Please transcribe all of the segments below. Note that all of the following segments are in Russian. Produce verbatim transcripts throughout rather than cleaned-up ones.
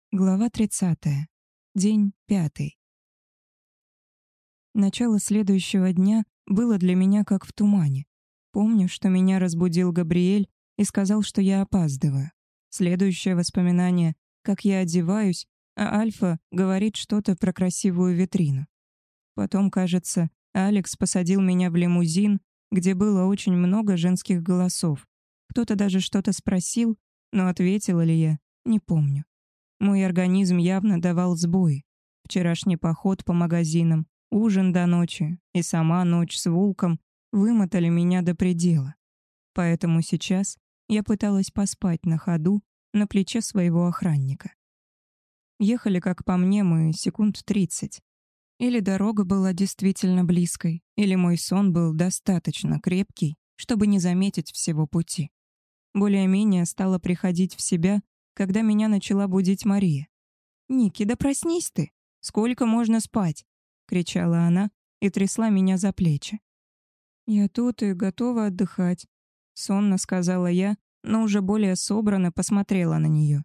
Глава тридцатая. День пятый. Начало следующего дня было для меня как в тумане. Помню, что меня разбудил Габриэль и сказал, что я опаздываю. Следующее воспоминание, как я одеваюсь, а Альфа говорит что-то про красивую витрину. Потом, кажется, Алекс посадил меня в лимузин, где было очень много женских голосов. Кто-то даже что-то спросил, но ответила ли я, не помню. Мой организм явно давал сбои. Вчерашний поход по магазинам, ужин до ночи и сама ночь с Вулком вымотали меня до предела. Поэтому сейчас я пыталась поспать на ходу на плече своего охранника. Ехали, как по мне, мы секунд тридцать. Или дорога была действительно близкой, или мой сон был достаточно крепкий, чтобы не заметить всего пути. Более-менее стала приходить в себя, когда меня начала будить Мария. «Ники, да проснись ты! Сколько можно спать?» — кричала она и трясла меня за плечи. «Я тут и готова отдыхать», — сонно сказала я, но уже более собранно посмотрела на нее.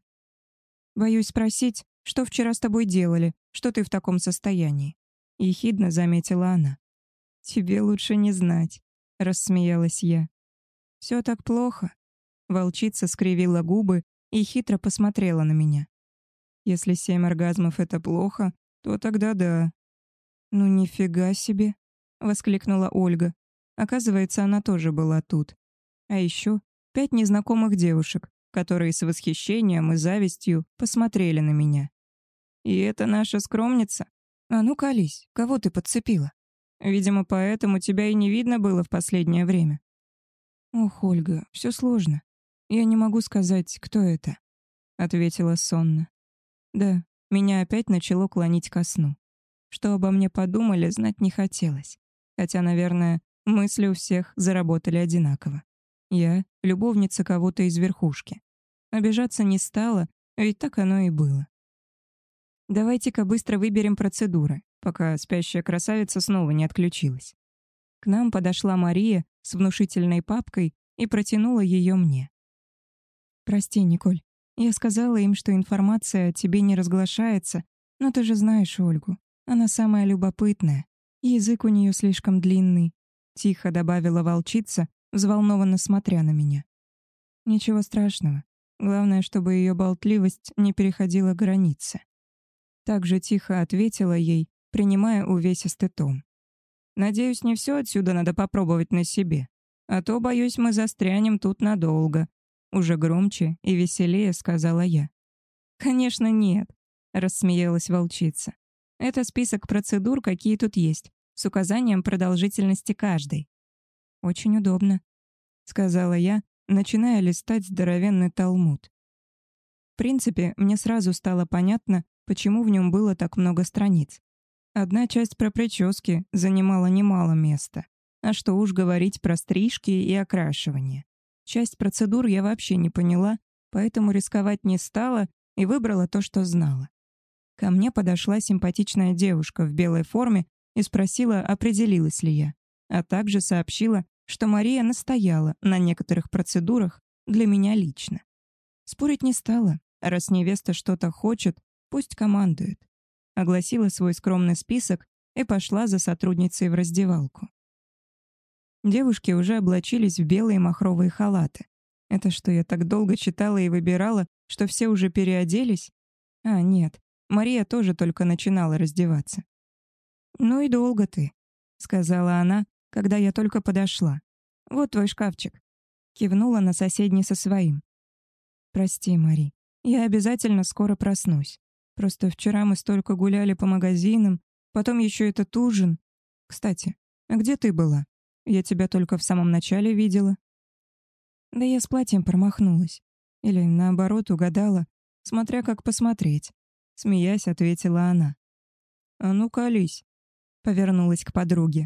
«Боюсь спросить, что вчера с тобой делали, что ты в таком состоянии?» — ехидно заметила она. «Тебе лучше не знать», — рассмеялась я. «Все так плохо?» Волчица скривила губы и хитро посмотрела на меня. «Если семь оргазмов — это плохо, то тогда да». «Ну нифига себе!» — воскликнула Ольга. Оказывается, она тоже была тут. А еще пять незнакомых девушек, которые с восхищением и завистью посмотрели на меня. «И это наша скромница? А ну, колись, кого ты подцепила? Видимо, поэтому тебя и не видно было в последнее время». «Ох, Ольга, все сложно. Я не могу сказать, кто это», — ответила сонно. Да, меня опять начало клонить ко сну. Что обо мне подумали, знать не хотелось. Хотя, наверное, мысли у всех заработали одинаково. Я — любовница кого-то из верхушки. Обижаться не стала, ведь так оно и было. Давайте-ка быстро выберем процедуры, пока спящая красавица снова не отключилась. К нам подошла Мария с внушительной папкой и протянула ее мне. «Прости, Николь, я сказала им, что информация о тебе не разглашается, но ты же знаешь Ольгу. Она самая любопытная. Язык у нее слишком длинный», — тихо добавила волчица, взволнованно смотря на меня. «Ничего страшного. Главное, чтобы ее болтливость не переходила границы». Так же тихо ответила ей, принимая увесистый том. «Надеюсь, не все отсюда надо попробовать на себе. А то, боюсь, мы застрянем тут надолго», — уже громче и веселее сказала я. «Конечно, нет», — рассмеялась волчица. «Это список процедур, какие тут есть, с указанием продолжительности каждой». «Очень удобно», — сказала я, начиная листать здоровенный талмуд. В принципе, мне сразу стало понятно, почему в нем было так много страниц. Одна часть про прически занимала немало места. А что уж говорить про стрижки и окрашивание. Часть процедур я вообще не поняла, поэтому рисковать не стала и выбрала то, что знала. Ко мне подошла симпатичная девушка в белой форме и спросила, определилась ли я, а также сообщила, что Мария настояла на некоторых процедурах для меня лично. Спорить не стала, раз невеста что-то хочет, пусть командует. Огласила свой скромный список и пошла за сотрудницей в раздевалку. Девушки уже облачились в белые махровые халаты. Это что, я так долго читала и выбирала, что все уже переоделись? А, нет, Мария тоже только начинала раздеваться. «Ну и долго ты», — сказала она, когда я только подошла. «Вот твой шкафчик». Кивнула на соседний со своим. «Прости, Мари, я обязательно скоро проснусь. Просто вчера мы столько гуляли по магазинам, потом еще этот ужин. Кстати, а где ты была? Я тебя только в самом начале видела». «Да я с платьем промахнулась. Или, наоборот, угадала, смотря как посмотреть», — смеясь, ответила она. «А ну, колись», — повернулась к подруге.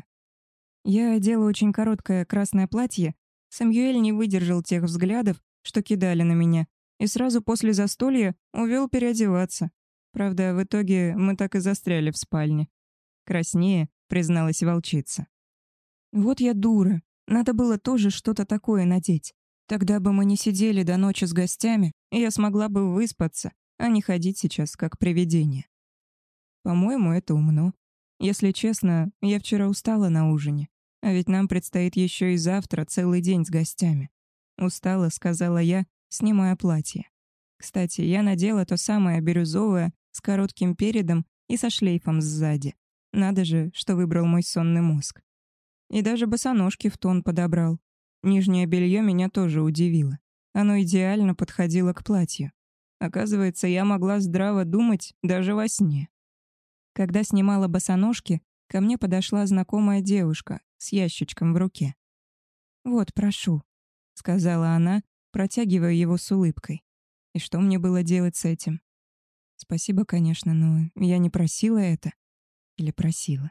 Я одела очень короткое красное платье. Самюэль не выдержал тех взглядов, что кидали на меня, и сразу после застолья увел переодеваться. Правда, в итоге мы так и застряли в спальне. Краснее, призналась волчица. «Вот я дура. Надо было тоже что-то такое надеть. Тогда бы мы не сидели до ночи с гостями, и я смогла бы выспаться, а не ходить сейчас как привидение. По-моему, это умно. Если честно, я вчера устала на ужине, а ведь нам предстоит еще и завтра целый день с гостями. Устала, сказала я, снимая платье. Кстати, я надела то самое бирюзовое с коротким передом и со шлейфом сзади. Надо же, что выбрал мой сонный мозг. И даже босоножки в тон подобрал. Нижнее белье меня тоже удивило. Оно идеально подходило к платью. Оказывается, я могла здраво думать даже во сне. Когда снимала босоножки, ко мне подошла знакомая девушка с ящичком в руке. «Вот, прошу», — сказала она, протягивая его с улыбкой. И что мне было делать с этим? Спасибо, конечно, но я не просила это. Или просила.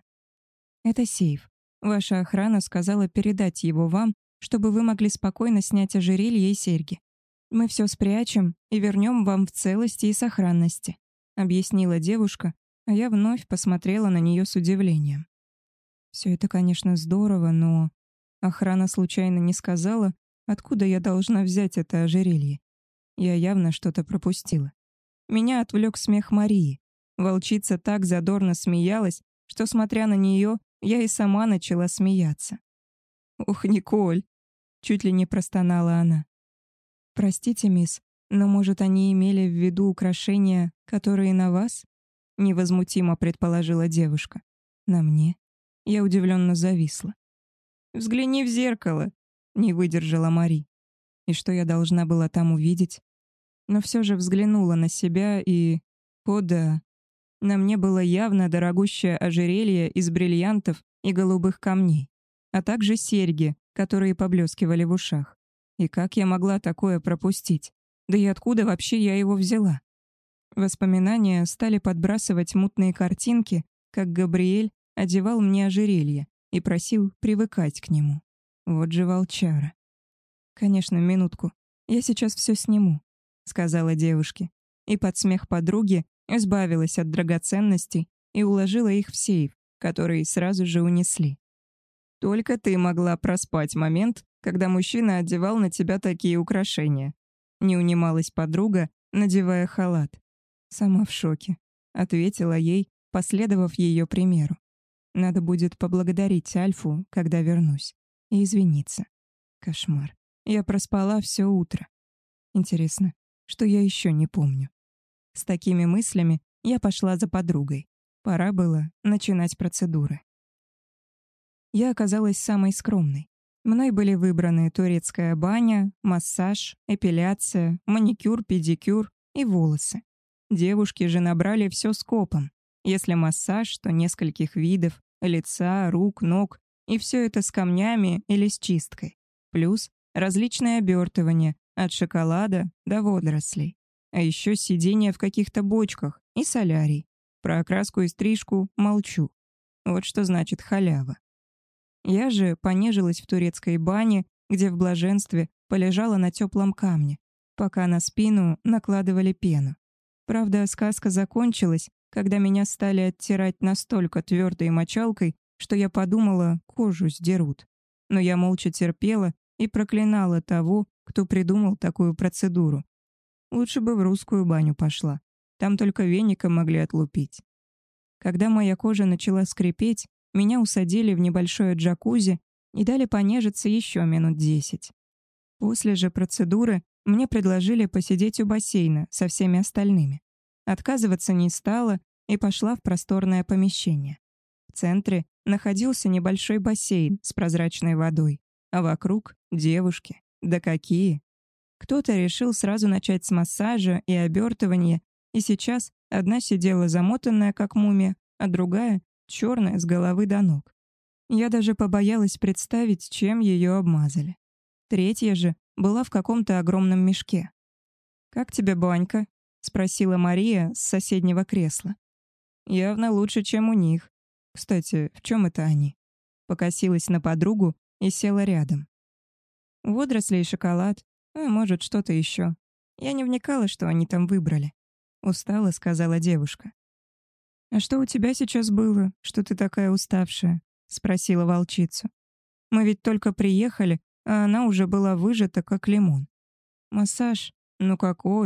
Это сейф. Ваша охрана сказала передать его вам, чтобы вы могли спокойно снять ожерелье и серьги. Мы все спрячем и вернем вам в целости и сохранности, объяснила девушка, а я вновь посмотрела на нее с удивлением. Все это, конечно, здорово, но охрана случайно не сказала, откуда я должна взять это ожерелье. Я явно что-то пропустила. Меня отвлек смех Марии. Волчица так задорно смеялась, что, смотря на нее, я и сама начала смеяться. «Ух, Николь!» — чуть ли не простонала она. «Простите, мисс, но, может, они имели в виду украшения, которые на вас?» — невозмутимо предположила девушка. «На мне?» Я удивленно зависла. «Взгляни в зеркало!» — не выдержала Мари. И что я должна была там увидеть? Но все же взглянула на себя и... О да! На мне было явно дорогущее ожерелье из бриллиантов и голубых камней, а также серьги, которые поблескивали в ушах. И как я могла такое пропустить? Да и откуда вообще я его взяла? Воспоминания стали подбрасывать мутные картинки, как Габриэль одевал мне ожерелье и просил привыкать к нему. Вот же волчара. «Конечно, минутку. Я сейчас все сниму», — сказала девушке. И под смех подруги избавилась от драгоценностей и уложила их в сейф, который сразу же унесли. «Только ты могла проспать момент, когда мужчина одевал на тебя такие украшения», — не унималась подруга, надевая халат. «Сама в шоке», — ответила ей, последовав ее примеру. «Надо будет поблагодарить Альфу, когда вернусь, и извиниться. Кошмар. Я проспала все утро. Интересно, что я еще не помню?» С такими мыслями я пошла за подругой. Пора было начинать процедуры. Я оказалась самой скромной. Мной были выбраны турецкая баня, массаж, эпиляция, маникюр, педикюр и волосы. Девушки же набрали все скопом. Если массаж, то нескольких видов, лица, рук, ног, и все это с камнями или с чисткой. Плюс различные обертывания, от шоколада до водорослей. А еще сидение в каких-то бочках и солярий. Про окраску и стрижку молчу. Вот что значит халява. Я же понежилась в турецкой бане, где в блаженстве полежала на теплом камне, пока на спину накладывали пену. Правда, сказка закончилась, когда меня стали оттирать настолько твердой мочалкой, что я подумала, кожу сдерут. Но я молча терпела и проклинала того, кто придумал такую процедуру. Лучше бы в русскую баню пошла. Там только веником могли отлупить. Когда моя кожа начала скрипеть, меня усадили в небольшое джакузи и дали понежиться еще минут десять. После же процедуры мне предложили посидеть у бассейна со всеми остальными. Отказываться не стала и пошла в просторное помещение. В центре находился небольшой бассейн с прозрачной водой, а вокруг — девушки. Да какие! Кто-то решил сразу начать с массажа и обертывания, и сейчас одна сидела замотанная, как мумия, а другая — черная с головы до ног. Я даже побоялась представить, чем ее обмазали. Третья же была в каком-то огромном мешке. «Как тебе банька?» — спросила Мария с соседнего кресла. «Явно лучше, чем у них. Кстати, в чем это они?» Покосилась на подругу и села рядом. «Водоросли и шоколад, а может, что-то еще. Я не вникала, что они там выбрали», — устало сказала девушка. «А что у тебя сейчас было, что ты такая уставшая?» — спросила волчицу. «Мы ведь только приехали, а она уже была выжата, как лимон». «Массаж? Ну какой?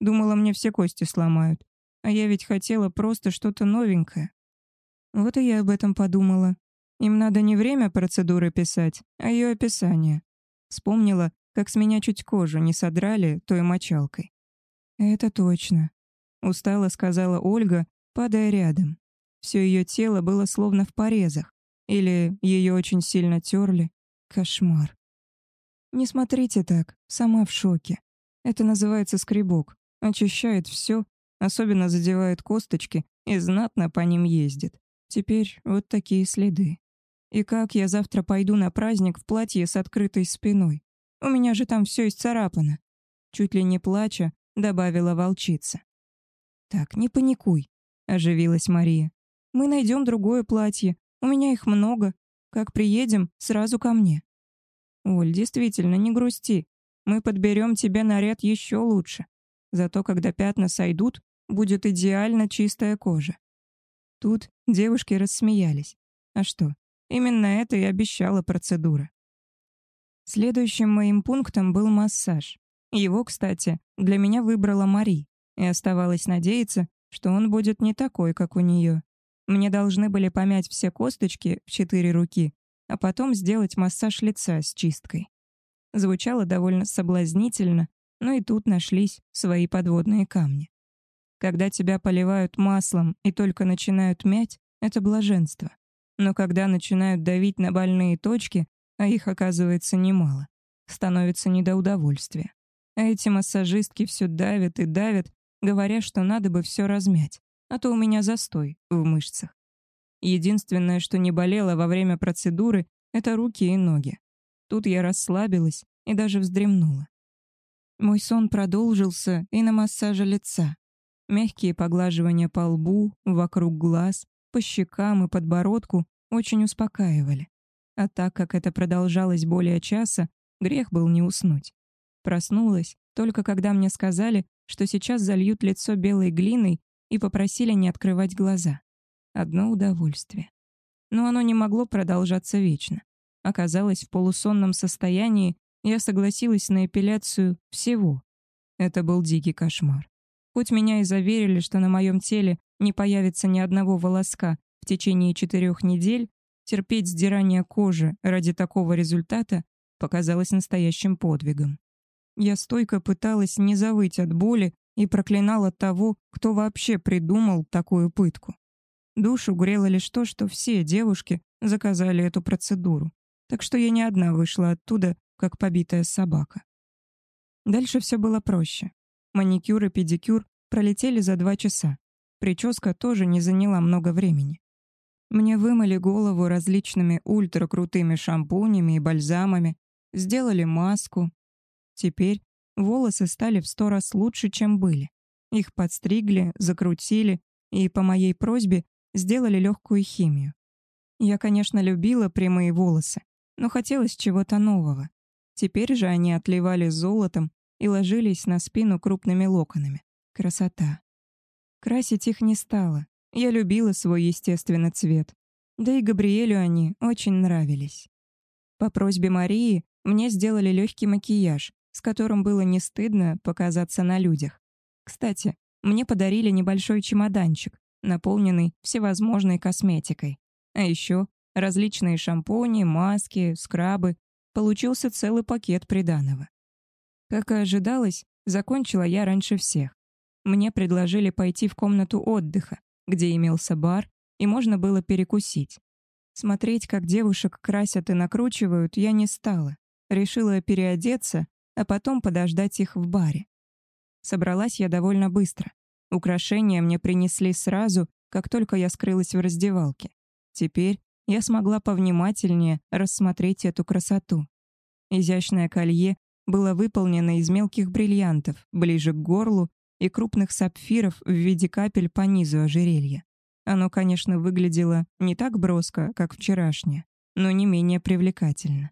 Думала, мне все кости сломают. А я ведь хотела просто что-то новенькое. Вот и я об этом подумала. Им надо не время процедуры писать, а ее описание. Вспомнила, как с меня чуть кожу не содрали той мочалкой. «Это точно», — устало сказала Ольга, падая рядом. Все ее тело было словно в порезах. Или ее очень сильно терли. Кошмар. «Не смотрите так, сама в шоке. Это называется скребок. Очищает все, особенно задевает косточки и знатно по ним ездит. Теперь вот такие следы. И как я завтра пойду на праздник в платье с открытой спиной? У меня же там все исцарапано». Чуть ли не плача, добавила волчица. «Так, не паникуй», — оживилась Мария. «Мы найдем другое платье. У меня их много. Как приедем, сразу ко мне». «Оль, действительно, не грусти. Мы подберем тебе наряд еще лучше. Зато когда пятна сойдут, будет идеально чистая кожа». Тут девушки рассмеялись. А что, именно это и обещала процедура. Следующим моим пунктом был массаж. Его, кстати, для меня выбрала Мари, и оставалось надеяться, что он будет не такой, как у нее. Мне должны были помять все косточки в четыре руки, а потом сделать массаж лица с чисткой. Звучало довольно соблазнительно, но и тут нашлись свои подводные камни. Когда тебя поливают маслом и только начинают мять, это блаженство. Но когда начинают давить на больные точки, а их оказывается немало, становится не до удовольствия. А эти массажистки все давят и давят, говоря, что надо бы все размять, а то у меня застой в мышцах. Единственное, что не болело во время процедуры, это руки и ноги. Тут я расслабилась и даже вздремнула. Мой сон продолжился и на массаже лица. Мягкие поглаживания по лбу, вокруг глаз, по щекам и подбородку очень успокаивали. А так как это продолжалось более часа, грех был не уснуть. Проснулась только когда мне сказали, что сейчас зальют лицо белой глиной и попросили не открывать глаза. Одно удовольствие. Но оно не могло продолжаться вечно. Оказалось, в полусонном состоянии я согласилась на эпиляцию всего. Это был дикий кошмар. Хоть меня и заверили, что на моем теле не появится ни одного волоска в течение четырех недель, терпеть сдирание кожи ради такого результата показалось настоящим подвигом. Я стойко пыталась не завыть от боли и проклинала того, кто вообще придумал такую пытку. Душу грело лишь то, что все девушки заказали эту процедуру, так что я не одна вышла оттуда, как побитая собака. Дальше все было проще. Маникюр и педикюр пролетели за два часа. Прическа тоже не заняла много времени. Мне вымыли голову различными ультракрутыми шампунями и бальзамами, сделали маску. Теперь волосы стали в сто раз лучше, чем были. Их подстригли, закрутили и, по моей просьбе, сделали легкую химию. Я, конечно, любила прямые волосы, но хотелось чего-то нового. Теперь же они отливали золотом и ложились на спину крупными локонами. Красота. Красить их не стала. Я любила свой естественный цвет. Да и Габриэлю они очень нравились. По просьбе Марии мне сделали легкий макияж, с которым было не стыдно показаться на людях. Кстати, мне подарили небольшой чемоданчик, наполненный всевозможной косметикой. А еще различные шампуни, маски, скрабы. Получился целый пакет приданого. Как и ожидалось, закончила я раньше всех. Мне предложили пойти в комнату отдыха, где имелся бар, и можно было перекусить. Смотреть, как девушек красят и накручивают, я не стала. Решила переодеться, а потом подождать их в баре. Собралась я довольно быстро. Украшения мне принесли сразу, как только я скрылась в раздевалке. Теперь я смогла повнимательнее рассмотреть эту красоту. Изящное колье было выполнено из мелких бриллиантов ближе к горлу и крупных сапфиров в виде капель по низу ожерелья. Оно, конечно, выглядело не так броско, как вчерашнее, но не менее привлекательно.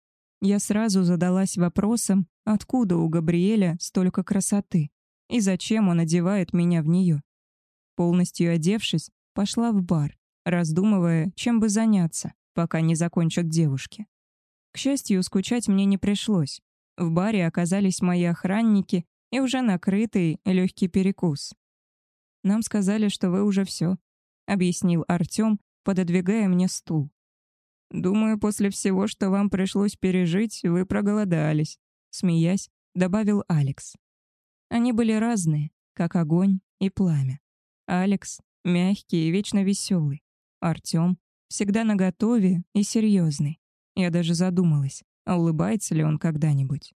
Я сразу задалась вопросом, откуда у Габриэля столько красоты и зачем он одевает меня в нее. Полностью одевшись, пошла в бар, раздумывая, чем бы заняться, пока не закончат девушки. К счастью, скучать мне не пришлось. В баре оказались мои охранники, и уже накрытый легкий перекус. «Нам сказали, что вы уже все», — объяснил Артем, пододвигая мне стул. «Думаю, после всего, что вам пришлось пережить, вы проголодались», — смеясь, добавил Алекс. Они были разные, как огонь и пламя. Алекс — мягкий и вечно веселый. Артем — всегда наготове и серьезный. Я даже задумалась, а улыбается ли он когда-нибудь.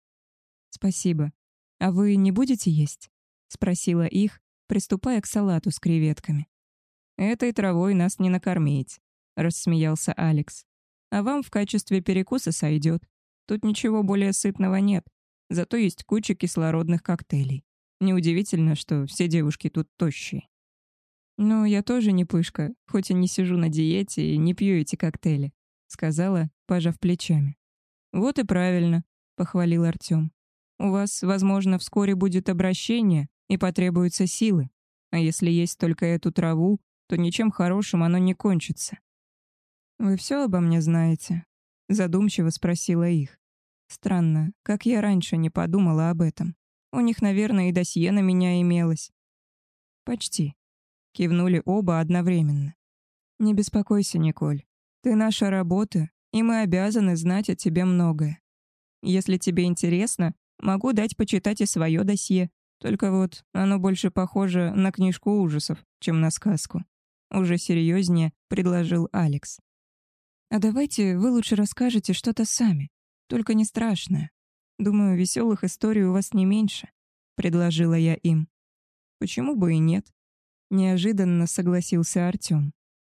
«Спасибо. А вы не будете есть?» — спросила их, приступая к салату с креветками. «Этой травой нас не накормить», — рассмеялся Алекс. «А вам в качестве перекуса сойдет. Тут ничего более сытного нет, зато есть куча кислородных коктейлей. Неудивительно, что все девушки тут тощие». «Ну, я тоже не пышка, хоть и не сижу на диете и не пью эти коктейли», — сказала, пожав плечами. «Вот и правильно», — похвалил Артем. «У вас, возможно, вскоре будет обращение и потребуются силы. А если есть только эту траву, то ничем хорошим оно не кончится». «Вы все обо мне знаете?» — задумчиво спросила их. Странно, как я раньше не подумала об этом. У них, наверное, и досье на меня имелось. «Почти», — кивнули оба одновременно. «Не беспокойся, Николь. Ты наша работа, и мы обязаны знать о тебе многое. Если тебе интересно, могу дать почитать и свое досье, только вот оно больше похоже на книжку ужасов, чем на сказку». Уже серьезнее предложил Алекс. «А давайте вы лучше расскажете что-то сами, только не страшное. Думаю, веселых историй у вас не меньше», — предложила я им. «Почему бы и нет?» — неожиданно согласился Артем.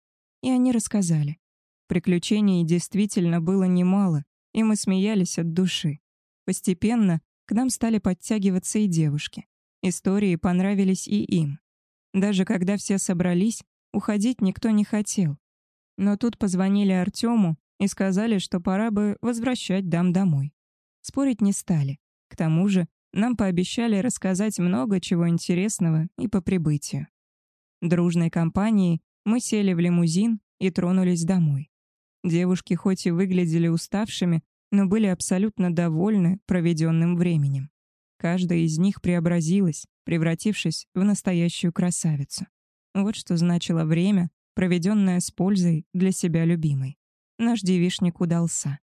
И они рассказали. Приключений действительно было немало, и мы смеялись от души. Постепенно к нам стали подтягиваться и девушки. Истории понравились и им. Даже когда все собрались, уходить никто не хотел. Но тут позвонили Артему и сказали, что пора бы возвращать дам домой. Спорить не стали. К тому же нам пообещали рассказать много чего интересного и по прибытию. Дружной компанией мы сели в лимузин и тронулись домой. Девушки хоть и выглядели уставшими, но были абсолютно довольны проведенным временем. Каждая из них преобразилась, превратившись в настоящую красавицу. Вот что значило время, проведенное с пользой для себя любимой. Наш девичник удался.